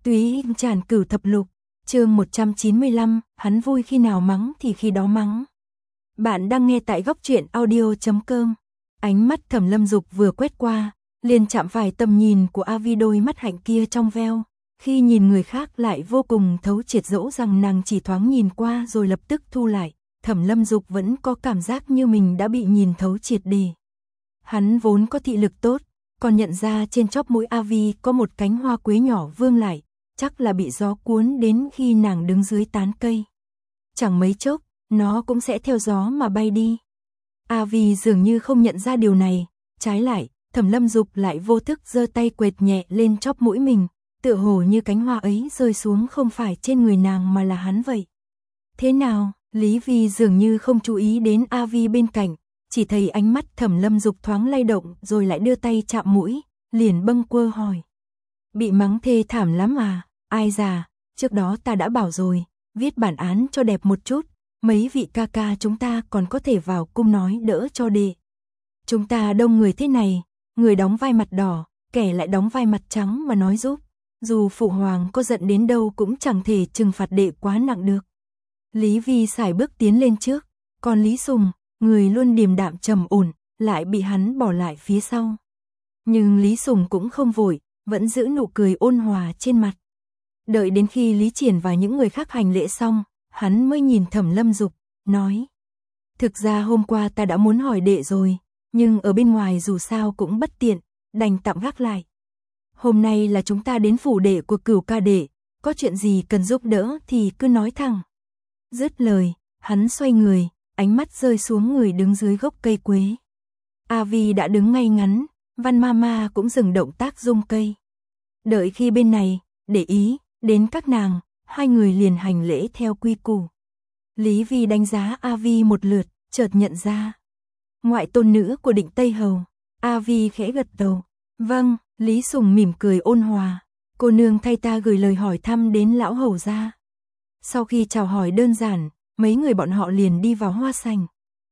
Túy tràn cửu thập lục, chương 195, hắn vui khi nào mắng thì khi đó mắng. Bạn đang nghe tại góc truyện audio.com. Ánh mắt Thẩm Lâm Dục vừa quét qua, liền chạm phải tầm nhìn của A Vi, đôi mắt hạnh kia trong veo. Khi nhìn người khác lại vô cùng thấu triệt, dẫu rằng nàng chỉ thoáng nhìn qua rồi lập tức thu lại. Thẩm Lâm Dục vẫn có cảm giác như mình đã bị nhìn thấu triệt để. Hắn vốn có thị lực tốt, còn nhận ra trên chóp mũi A Vi có một cánh hoa quế nhỏ vương lại, chắc là bị gió cuốn đến khi nàng đứng dưới tán cây. Chẳng mấy chốc, nó cũng sẽ theo gió mà bay đi. A Vi dường như không nhận ra điều này, trái lại, Thẩm Lâm Dục lại vô thức giơ tay quệt nhẹ lên chóp mũi mình, tựa hồ như cánh hoa ấy rơi xuống không phải trên người nàng mà là hắn vậy. Thế nào? Lý Vi dường như không chú ý đến A Vi bên cạnh, chỉ thấy ánh mắt Thẩm Lâm Dục thoáng lay động rồi lại đưa tay chạm mũi, liền bâng quơ hỏi. Bị mắng thê thảm lắm à? Ai già, trước đó ta đã bảo rồi, viết bản án cho đẹp một chút, mấy vị ca ca chúng ta còn có thể vào cung nói đỡ cho đệ. Chúng ta đông người thế này, người đóng vai mặt đỏ, kẻ lại đóng vai mặt trắng mà nói giúp, dù phụ hoàng có giận đến đâu cũng chẳng thể trừng phạt đệ quá nặng được. Lý Vi sải bước tiến lên trước, còn Lý Sùng, người luôn điềm đạm trầm ổn, lại bị hắn bỏ lại phía sau. Nhưng Lý Sùng cũng không vội, vẫn giữ nụ cười ôn hòa trên mặt. Đợi đến khi Lý Triển và những người khác hành lễ xong, hắn mới nhìn Thẩm Lâm Dục, nói. Thực ra hôm qua ta đã muốn hỏi đệ rồi, nhưng ở bên ngoài dù sao cũng bất tiện, đành tạm gác lại. Hôm nay là chúng ta đến phủ đệ của Cửu ca đệ, có chuyện gì cần giúp đỡ thì cứ nói thẳng. Dứt lời, hắn xoay người, ánh mắt rơi xuống người đứng dưới gốc cây quế. A Vi đã đứng ngay ngắn, Văn Mama cũng dừng động tác rung cây. Đợi khi bên này để ý đến các nàng, hai người liền hành lễ theo quy củ. Lý Vi đánh giá A Vi một lượt, chợt nhận ra ngoại tôn nữ của Định Tây Hầu. A Vi khẽ gật đầu. Vâng. Lý Sùng mỉm cười ôn hòa. Cô nương thay ta gửi lời hỏi thăm đến lão hầu gia. Sau khi chào hỏi đơn giản, mấy người bọn họ liền đi vào hoa sảnh.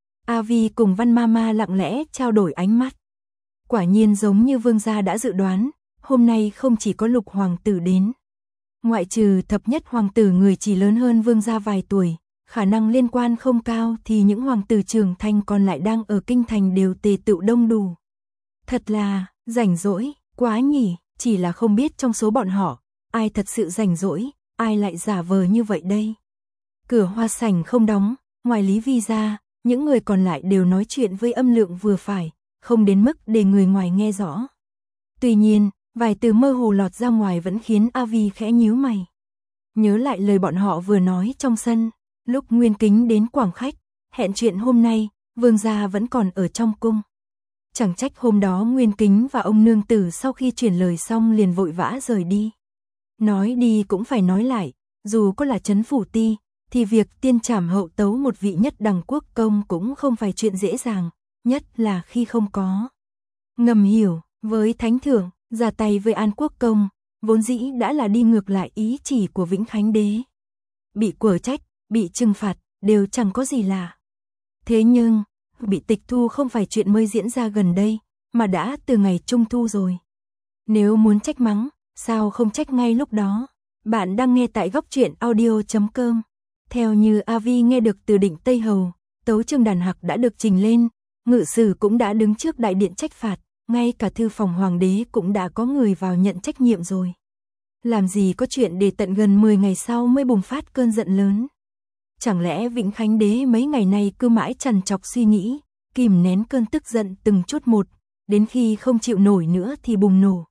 A Vi cùng Văn Mama lặng lẽ trao đổi ánh mắt. Quả nhiên giống như vương gia đã dự đoán, hôm nay không chỉ có Lục hoàng tử đến. Ngoại trừ thập nhất hoàng tử người chỉ lớn hơn vương gia vài tuổi, khả năng liên quan không cao, thì những hoàng tử trưởng thành còn lại đang ở kinh thành đều tề tựu đông đủ. Thật là rảnh rỗi quá nhỉ, chỉ là không biết trong số bọn họ, ai thật sự rảnh rỗi, ai lại giả vờ như vậy đây. Cửa hoa sảnh không đóng, ngoài Lý Vi ra, những người còn lại đều nói chuyện với âm lượng vừa phải, không đến mức để người ngoài nghe rõ. Tuy nhiên, vài từ mơ hồ lọt ra ngoài vẫn khiến A Vi khẽ nhíu mày. Nhớ lại lời bọn họ vừa nói trong sân, lúc Nguyên Kính đến Quảng Khách, hẹn chuyện hôm nay, vương gia vẫn còn ở trong cung. Chẳng trách hôm đó Nguyên Kính và ông nương tử sau khi truyền lời xong liền vội vã rời đi. Nói đi cũng phải nói lại, dù có là trấn phủ ti, thì việc tiên trảm hậu tấu một vị nhất đẳng quốc công cũng không phải chuyện dễ dàng, nhất là khi không có ngầm hiểu với thánh thượng, ra tay với An quốc công, vốn dĩ đã là đi ngược lại ý chỉ của Vĩnh Khánh đế. Bị quở trách, bị trừng phạt, đều chẳng có gì lạ. Thế nhưng, bị tịch thu không phải chuyện mới diễn ra gần đây, mà đã từ ngày Trung thu rồi. Nếu muốn trách mắng, sao không trách ngay lúc đó? Bạn đang nghe tại góc truyện audio.com. Theo như A Vi nghe được từ Định Tây Hầu, tấu chương đàn hạc đã được trình lên, ngự sử cũng đã đứng trước đại điện trách phạt, ngay cả thư phòng hoàng đế cũng đã có người vào nhận trách nhiệm rồi. Làm gì có chuyện để tận gần 10 ngày sau mới bùng phát cơn giận lớn. Chẳng lẽ Vĩnh Khánh đế mấy ngày nay cứ mãi trằn trọc suy nghĩ, kìm nén cơn tức giận từng chút một, đến khi không chịu nổi nữa thì bùng nổ.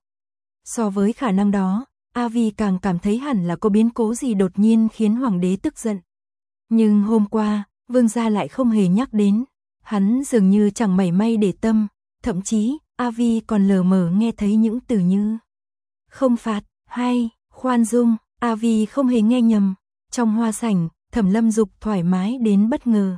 So với khả năng đó, A Vi càng cảm thấy hẳn là có biến cố gì đột nhiên khiến hoàng đế tức giận. Nhưng hôm qua, vương gia lại không hề nhắc đến, hắn dường như chẳng mảy may để tâm, thậm chí A Vi còn lờ mờ nghe thấy những từ như không phạt hay khoan dung. A Vi không hề nghe nhầm. Trong hoa sảnh, Thẩm Lâm Dục thoải mái đến bất ngờ.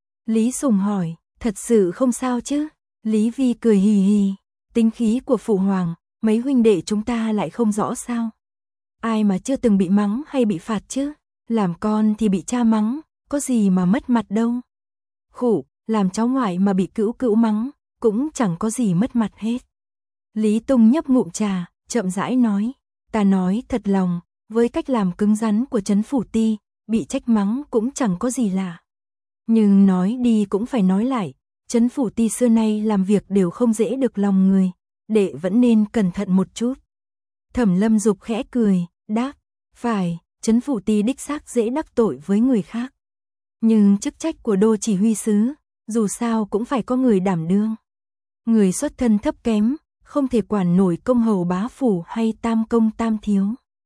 Lý Sùng hỏi, thật sự không sao chứ? Lý Vi cười hì hì, tính khí của phụ hoàng, mấy huynh đệ chúng ta lại không rõ sao? Ai mà chưa từng bị mắng hay bị phạt chứ? Làm con thì bị cha mắng, có gì mà mất mặt đâu. Khụ, làm cháu ngoại mà bị cữu cữu mắng, cũng chẳng có gì mất mặt hết. Lý Tung nhấp ngụm trà, chậm rãi nói, ta nói thật lòng, với cách làm cứng rắn của Trấn Phủ Ti, bị trách mắng cũng chẳng có gì lạ. Nhưng nói đi cũng phải nói lại, Trấn Phủ Ti xưa nay làm việc đều không dễ được lòng người, đệ vẫn nên cẩn thận một chút. Thẩm Lâm Dục khẽ cười, đáp, phải, Trấn Phủ Ti đích xác dễ đắc tội với người khác. Nhưng chức trách của đô chỉ huy sứ, dù sao cũng phải có người đảm đương. Người xuất thân thấp kém, không thể quản nổi công hầu bá phủ hay tam công tam thiếu.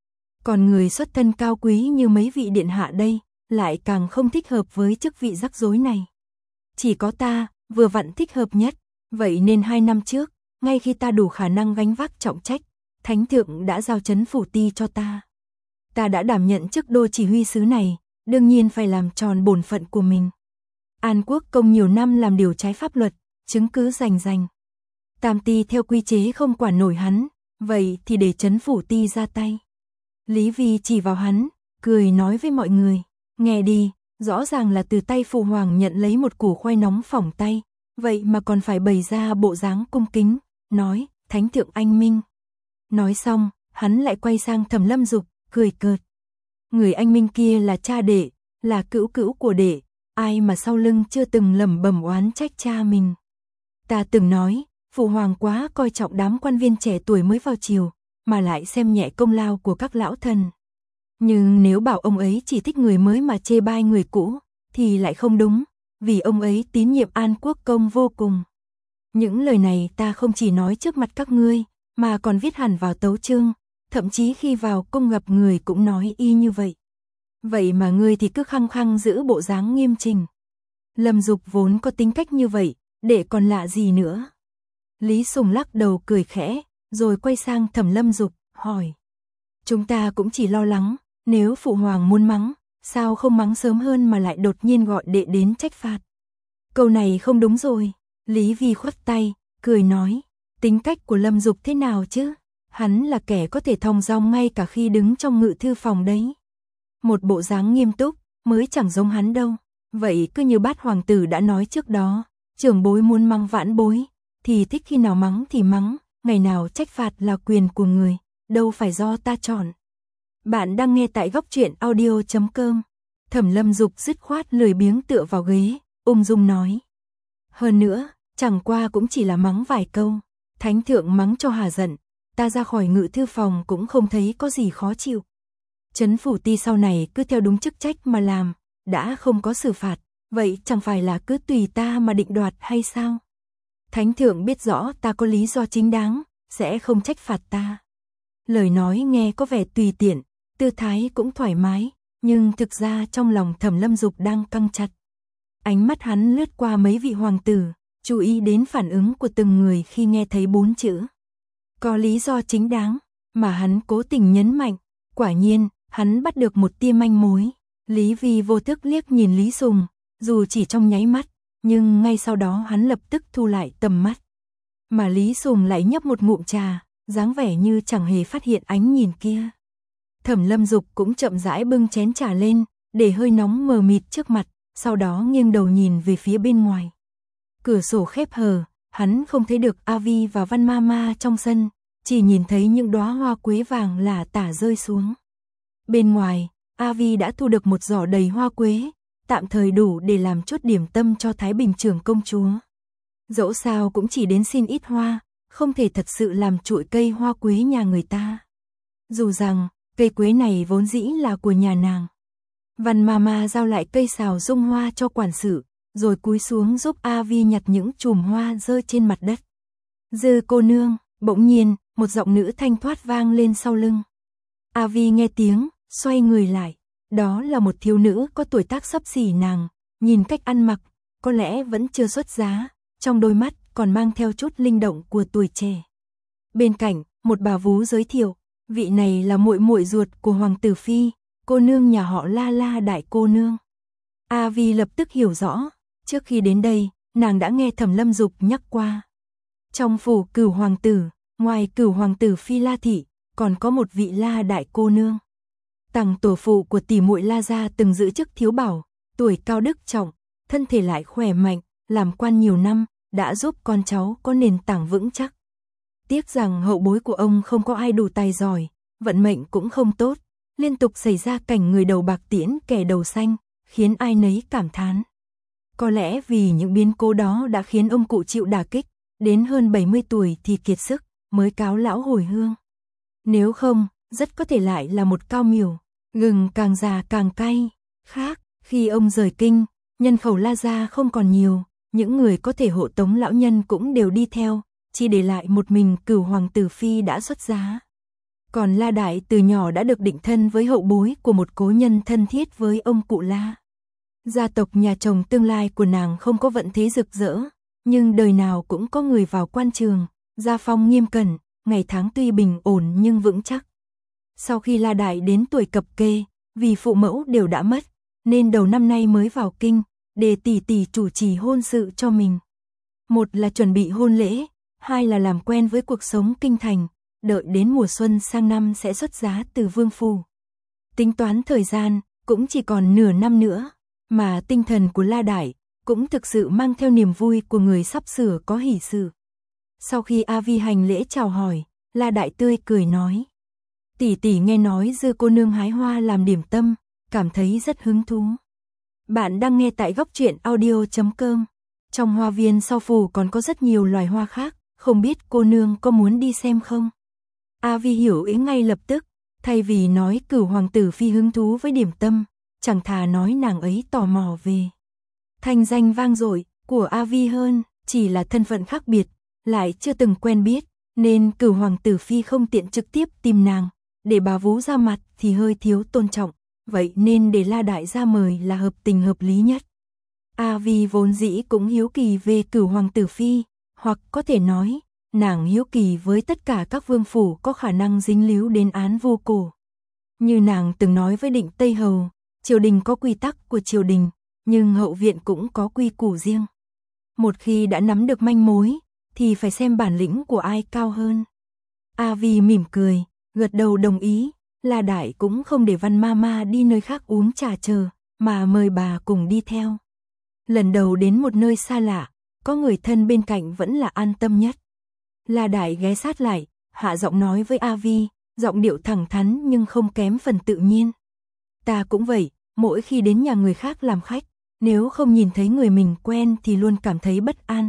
Còn người xuất thân cao quý như mấy vị điện hạ đây, lại càng không thích hợp với chức vị rắc rối này. Chỉ có ta, vừa vặn thích hợp nhất, vậy nên 2 năm trước, ngay khi ta đủ khả năng gánh vác trọng trách, Thánh thượng đã giao Trấn Phủ Ti cho ta. Ta đã đảm nhận chức đô chỉ huy sứ này, đương nhiên phải làm tròn bổn phận của mình. An Quốc Công nhiều năm làm điều trái pháp luật, chứng cứ rành rành. Tam Ti theo quy chế không quản nổi hắn, vậy thì để Trấn Phủ Ti ra tay. Lý Vi chỉ vào hắn, cười nói với mọi người, nghe đi, rõ ràng là từ tay phụ hoàng nhận lấy một củ khoai nóng phỏng tay, vậy mà còn phải bày ra bộ dáng cung kính, nói, Thánh thượng anh minh. Nói xong, hắn lại quay sang Thẩm Lâm Dục, cười cợt. Người anh minh kia là cha đệ, là cữu cữu của đệ, ai mà sau lưng chưa từng lẩm bẩm oán trách cha mình. Ta từng nói, phụ hoàng quá coi trọng đám quan viên trẻ tuổi mới vào triều, mà lại xem nhẹ công lao của các lão thần. Nhưng nếu bảo ông ấy chỉ thích người mới mà chê bai người cũ, thì lại không đúng, vì ông ấy tín nhiệm An Quốc Công vô cùng. Những lời này ta không chỉ nói trước mặt các ngươi, mà còn viết hẳn vào tấu chương, thậm chí khi vào cung gặp người cũng nói y như vậy. Vậy mà ngươi thì cứ khăng khăng giữ bộ dáng nghiêm chỉnh. Lâm Dục vốn có tính cách như vậy, để còn lạ gì nữa. Lý Sùng lắc đầu cười khẽ, rồi quay sang Thẩm Lâm Dục, hỏi. Chúng ta cũng chỉ lo lắng, nếu phụ hoàng muốn mắng, sao không mắng sớm hơn mà lại đột nhiên gọi đệ đến trách phạt. Câu này không đúng rồi. Lý Vi khuất tay, cười nói, tính cách của Lâm Dục thế nào chứ? Hắn là kẻ có thể thong dong ngay cả khi đứng trong ngự thư phòng đấy. Một bộ dáng nghiêm túc, mới chẳng giống hắn đâu. Vậy cứ như Bát hoàng tử đã nói trước đó, trưởng bối muốn mắng vãn bối, thì thích khi nào mắng thì mắng, ngày nào trách phạt là quyền của người, đâu phải do ta chọn. Bạn đang nghe tại góc truyện audio.com. Thẩm Lâm Dục dứt khoát lười biếng tựa vào ghế, ung dung nói. Hơn nữa, chẳng qua cũng chỉ là mắng vài câu, Thánh thượng mắng cho hà giận, ta ra khỏi ngự thư phòng cũng không thấy có gì khó chịu. Trấn Phủ Ti sau này cứ theo đúng chức trách mà làm, đã không có xử phạt, vậy chẳng phải là cứ tùy ta mà định đoạt hay sao? Thánh thượng biết rõ ta có lý do chính đáng, sẽ không trách phạt ta. Lời nói nghe có vẻ tùy tiện, tư thái cũng thoải mái, nhưng thực ra trong lòng Thẩm Lâm Dục đang căng chặt. Ánh mắt hắn lướt qua mấy vị hoàng tử, chú ý đến phản ứng của từng người khi nghe thấy 4 chữ. Có lý do chính đáng, mà hắn cố tình nhấn mạnh, quả nhiên, hắn bắt được một tia manh mối. Lý Vi vô thức liếc nhìn Lý Sùng, dù chỉ trong nháy mắt, nhưng ngay sau đó hắn lập tức thu lại tầm mắt. Mà Lý Sùng lại nhấp một ngụm trà, dáng vẻ như chẳng hề phát hiện ánh nhìn kia. Thẩm Lâm Dục cũng chậm rãi bưng chén trà lên, để hơi nóng mờ mịt trước mặt, sau đó nghiêng đầu nhìn về phía bên ngoài. Cửa sổ khép hờ, hắn không thấy được A Vi và Văn Mama trong sân, chỉ nhìn thấy những đóa hoa quế vàng lả tả rơi xuống. Bên ngoài, A Vi đã thu được một giỏ đầy hoa quế, tạm thời đủ để làm chút điểm tâm cho Thái Bình trưởng công chúa. Dẫu sao cũng chỉ đến xin ít hoa, không thể thật sự làm trụi cây hoa quế nhà người ta. Dù rằng, cây quế này vốn dĩ là của nhà nàng. Văn Mama giao lại cây xào dung hoa cho quản sự, rồi cúi xuống giúp A Vi nhặt những chùm hoa rơi trên mặt đất. Dư cô nương, bỗng nhiên, một giọng nữ thanh thoát vang lên sau lưng. A Vi nghe tiếng, xoay người lại. Đó là một thiếu nữ có tuổi tác xấp xỉ nàng, nhìn cách ăn mặc, có lẽ vẫn chưa xuất giá, trong đôi mắt còn mang theo chút linh động của tuổi trẻ. Bên cạnh, một bà vú giới thiệu, vị này là muội muội ruột của hoàng tử phi, cô nương nhà họ La La đại cô nương. A Vi lập tức hiểu rõ, trước khi đến đây, nàng đã nghe Thẩm Lâm Dục nhắc qua. Trong phủ Cửu hoàng tử, ngoài Cửu hoàng tử phi La thị, còn có một vị La đại cô nương. Tằng tổ phụ của tỷ muội La gia từng giữ chức thiếu bảo, tuổi cao đức trọng, thân thể lại khỏe mạnh, làm quan nhiều năm, đã giúp con cháu có nền tảng vững chắc. Tiếc rằng hậu bối của ông không có ai đủ tài giỏi, vận mệnh cũng không tốt, liên tục xảy ra cảnh người đầu bạc tiễn kẻ đầu xanh, khiến ai nấy cảm thán. Có lẽ vì những biến cố đó đã khiến ông cụ chịu đả kích, đến hơn 70 tuổi thì kiệt sức, mới cáo lão hồi hương. Nếu không, rất có thể lại là một cao miểu, gừng càng già càng cay. Khác, khi ông rời kinh, nhân khẩu La gia không còn nhiều, những người có thể hộ tống lão nhân cũng đều đi theo, chỉ để lại một mình Cửu hoàng tử phi đã xuất giá. Còn La Đại từ nhỏ đã được định thân với hậu bối của một cố nhân thân thiết với ông cụ La. Gia tộc nhà chồng tương lai của nàng không có vận thế rực rỡ, nhưng đời nào cũng có người vào quan trường, gia phong nghiêm cẩn, ngày tháng tuy bình ổn nhưng vững chắc. Sau khi La Đại đến tuổi cập kê, vì phụ mẫu đều đã mất, nên đầu năm nay mới vào kinh, để tỷ tỷ chủ trì hôn sự cho mình. Một là chuẩn bị hôn lễ, hai là làm quen với cuộc sống kinh thành, đợi đến mùa xuân sang năm sẽ xuất giá từ vương phủ. Tính toán thời gian, cũng chỉ còn nửa năm nữa, mà tinh thần của La Đại cũng thực sự mang theo niềm vui của người sắp sửa có hỷ sự. Sau khi A Vi hành lễ chào hỏi, La Đại tươi cười nói: tỷ tỷ nghe nói Dư cô nương hái hoa làm điểm tâm, cảm thấy rất hứng thú. Bạn đang nghe tại góc truyện audio.com. Trong hoa viên sau phủ còn có rất nhiều loài hoa khác, không biết cô nương có muốn đi xem không? A Vi hiểu ý ngay lập tức, thay vì nói Cửu hoàng tử phi hứng thú với điểm tâm, chẳng thà nói nàng ấy tò mò về thanh danh vang dội của A Vi hơn, chỉ là thân phận khác biệt, lại chưa từng quen biết, nên Cửu hoàng tử phi không tiện trực tiếp tìm nàng, để bà vú ra mặt thì hơi thiếu tôn trọng, vậy nên để La Đại ra mời là hợp tình hợp lý nhất. A Vi vốn dĩ cũng hiếu kỳ về Cửu hoàng tử phi, hoặc có thể nói, nàng hiếu kỳ với tất cả các vương phủ có khả năng dính líu đến án vu cổ. Như nàng từng nói với Định Tây Hầu, triều đình có quy tắc của triều đình, nhưng hậu viện cũng có quy củ riêng. Một khi đã nắm được manh mối, thì phải xem bản lĩnh của ai cao hơn. A Vi mỉm cười, gật đầu đồng ý, La Đại cũng không để Văn Mama đi nơi khác uống trà chờ, mà mời bà cùng đi theo. Lần đầu đến một nơi xa lạ, có người thân bên cạnh vẫn là an tâm nhất. La Đại ghé sát lại, hạ giọng nói với A Vi, giọng điệu thẳng thắn nhưng không kém phần tự nhiên. Ta cũng vậy, mỗi khi đến nhà người khác làm khách, nếu không nhìn thấy người mình quen thì luôn cảm thấy bất an.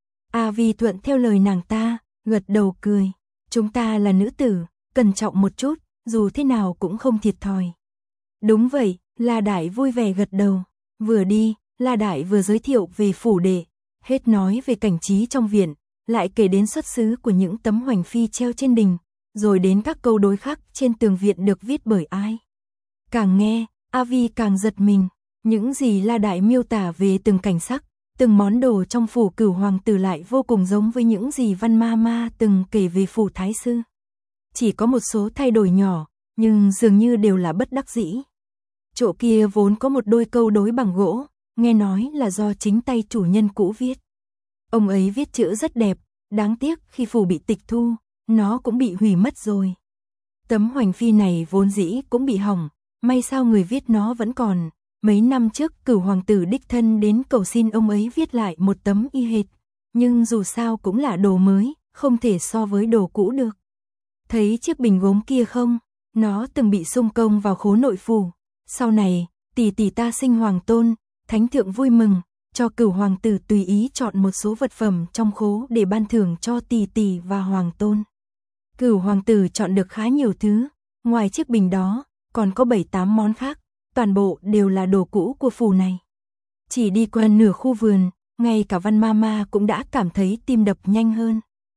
A Vi thuận theo lời nàng ta, gật đầu cười. Chúng ta là nữ tử, cẩn trọng một chút, dù thế nào cũng không thiệt thòi. Đúng vậy, La Đại vui vẻ gật đầu. Vừa đi, La Đại vừa giới thiệu về phủ đệ, hết nói về cảnh trí trong viện, lại kể đến xuất xứ của những tấm hoành phi treo trên đình, rồi đến các câu đối khắc trên tường viện được viết bởi ai. Càng nghe, A Vi càng giật mình, những gì La Đại miêu tả về từng cảnh sắc, từng món đồ trong phủ Cửu hoàng tử lại vô cùng giống với những gì Văn Mama từng kể về phủ Thái sư. Chỉ có một số thay đổi nhỏ, nhưng dường như đều là bất đắc dĩ. Chỗ kia vốn có một đôi câu đối bằng gỗ, nghe nói là do chính tay chủ nhân cũ viết. Ông ấy viết chữ rất đẹp, đáng tiếc khi phủ bị tịch thu, nó cũng bị hủy mất rồi. Tấm hoành phi này vốn dĩ cũng bị hỏng, may sao người viết nó vẫn còn. Mấy năm trước Cửu hoàng tử đích thân đến cầu xin ông ấy viết lại một tấm y hệt, nhưng dù sao cũng là đồ mới, không thể so với đồ cũ được. Thấy chiếc bình gốm kia không? Nó từng bị xung công vào khố nội phủ. Sau này, tỷ tỷ ta sinh hoàng tôn, thánh thượng vui mừng, cho Cửu hoàng tử tùy ý chọn một số vật phẩm trong khố để ban thưởng cho tỷ tỷ và hoàng tôn. Cửu hoàng tử chọn được khá nhiều thứ, ngoài chiếc bình đó, còn có 7-8 món khác, toàn bộ đều là đồ cũ của phủ này. Chỉ đi qua nửa khu vườn, ngay cả Văn Mama cũng đã cảm thấy tim đập nhanh hơn.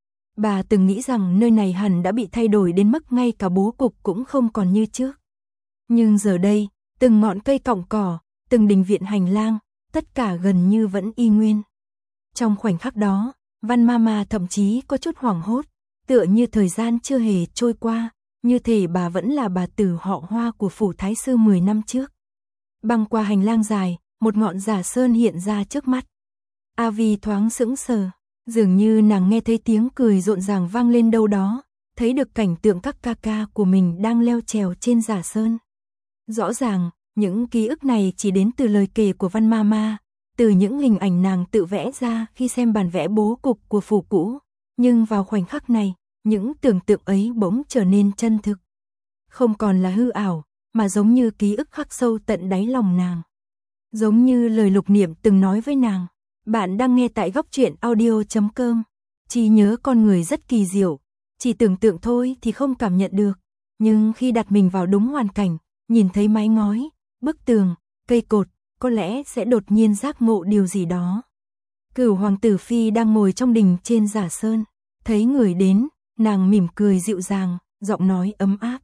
Bà từng nghĩ rằng nơi này hẳn đã bị thay đổi đến mức ngay cả bố cục cũng không còn như trước. Nhưng giờ đây, từng ngọn cây cọng cỏ, từng đình viện hành lang, tất cả gần như vẫn y nguyên. Trong khoảnh khắc đó, Văn Mama thậm chí có chút hoảng hốt, tựa như thời gian chưa hề trôi qua, như thể bà vẫn là bà tử họ Hoa của phủ Thái sư 10 năm trước. Băng qua hành lang dài, một ngọn giả sơn hiện ra trước mắt. A Vi thoáng sững sờ, dường như nàng nghe thấy tiếng cười rộn ràng vang lên đâu đó, thấy được cảnh tượng các ca ca của mình đang leo trèo trên giả sơn. Rõ ràng, những ký ức này chỉ đến từ lời kể của Văn Mama, từ những hình ảnh nàng tự vẽ ra khi xem bản vẽ bố cục của phủ cũ. Nhưng vào khoảnh khắc này, những tưởng tượng ấy bỗng trở nên chân thực. Không còn là hư ảo, mà giống như ký ức khắc sâu tận đáy lòng nàng. Giống như lời Lục Niệm từng nói với nàng. Bạn đang nghe tại góc truyện audio.com. Trí nhớ con người rất kỳ diệu, chỉ tưởng tượng thôi thì không cảm nhận được, nhưng khi đặt mình vào đúng hoàn cảnh, nhìn thấy mái ngói, bức tường, cây cột, có lẽ sẽ đột nhiên giác ngộ điều gì đó. Cửu hoàng tử phi đang ngồi trong đình trên Giả Sơn, thấy người đến, nàng mỉm cười dịu dàng, giọng nói ấm áp.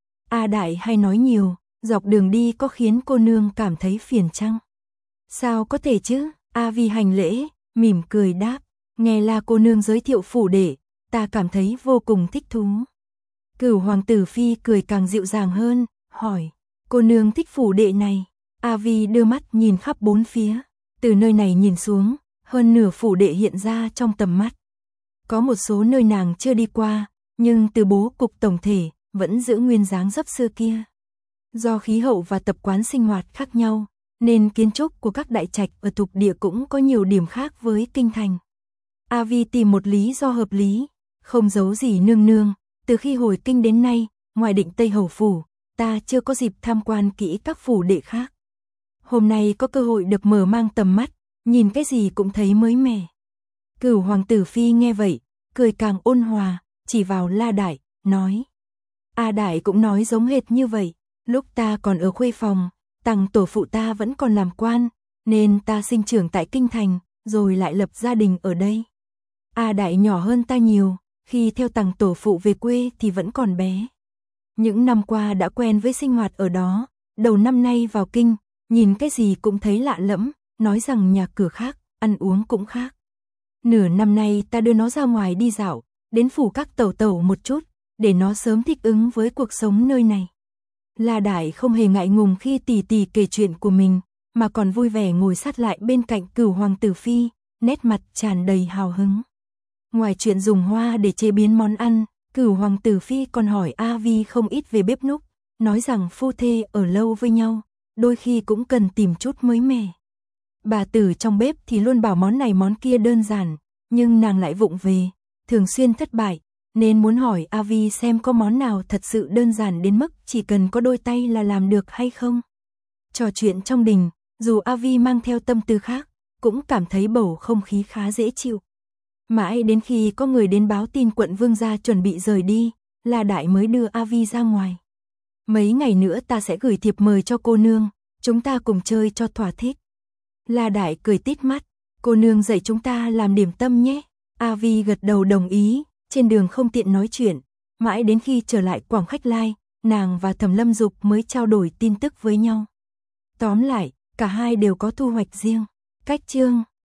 A Đại hay nói nhiều, dọc đường đi có khiến cô nương cảm thấy phiền chăng? Sao có thể chứ? A Vi hành lễ, mỉm cười đáp, nghe là cô nương giới thiệu phủ đệ, ta cảm thấy vô cùng thích thú. Cửu hoàng tử phi cười càng dịu dàng hơn, hỏi, cô nương thích phủ đệ này? A Vi đưa mắt nhìn khắp bốn phía, từ nơi này nhìn xuống, hơn nửa phủ đệ hiện ra trong tầm mắt. Có một số nơi nàng chưa đi qua, nhưng từ bố cục tổng thể, vẫn giữ nguyên dáng dấp xưa kia. Do khí hậu và tập quán sinh hoạt khác nhau, nên kiến trúc của các đại trạch ở thuộc địa cũng có nhiều điểm khác với kinh thành. A Vi tìm một lý do hợp lý, không giấu gì nương nương, từ khi hồi kinh đến nay, ngoài Định Tây Hầu phủ, ta chưa có dịp tham quan kỹ các phủ đệ khác. Hôm nay có cơ hội được mở mang tầm mắt, nhìn cái gì cũng thấy mới mẻ. Cửu hoàng tử phi nghe vậy, cười càng ôn hòa, chỉ vào La Đại, nói. A Đại cũng nói giống hệt như vậy, lúc ta còn ở khuê phòng, tằng tổ phụ ta vẫn còn làm quan, nên ta sinh trưởng tại kinh thành, rồi lại lập gia đình ở đây. A Đại nhỏ hơn ta nhiều, khi theo tằng tổ phụ về quê thì vẫn còn bé. Những năm qua đã quen với sinh hoạt ở đó, đầu năm nay vào kinh, nhìn cái gì cũng thấy lạ lẫm, nói rằng nhà cửa khác, ăn uống cũng khác. Nửa năm nay ta đưa nó ra ngoài đi dạo, đến phủ các tẩu tẩu một chút, để nó sớm thích ứng với cuộc sống nơi này. La Đại không hề ngại ngùng khi tỷ tỷ kể chuyện của mình, mà còn vui vẻ ngồi sát lại bên cạnh Cửu hoàng tử phi, nét mặt tràn đầy hào hứng. Ngoài chuyện dùng hoa để chế biến món ăn, Cửu hoàng tử phi còn hỏi A Vi không ít về bếp núc, nói rằng phu thê ở lâu với nhau, đôi khi cũng cần tìm chút mới mẻ. Bà tử trong bếp thì luôn bảo món này món kia đơn giản, nhưng nàng lại vụng về, thường xuyên thất bại, nên muốn hỏi A Vi xem có món nào thật sự đơn giản đến mức chỉ cần có đôi tay là làm được hay không. Trò chuyện trong đình, dù A Vi mang theo tâm tư khác, cũng cảm thấy bầu không khí khá dễ chịu. Mãi đến khi có người đến báo tin quận vương gia chuẩn bị rời đi, La Đại mới đưa A Vi ra ngoài. Mấy ngày nữa ta sẽ gửi thiệp mời cho cô nương, chúng ta cùng chơi cho thỏa thích. La Đại cười tít mắt, cô nương dạy chúng ta làm điểm tâm nhé. A Vi gật đầu đồng ý, trên đường không tiện nói chuyện, mãi đến khi trở lại Quảng Khách Lai, nàng và Thẩm Lâm Dục mới trao đổi tin tức với nhau. Tóm lại, cả hai đều có thu hoạch riêng. Cách chương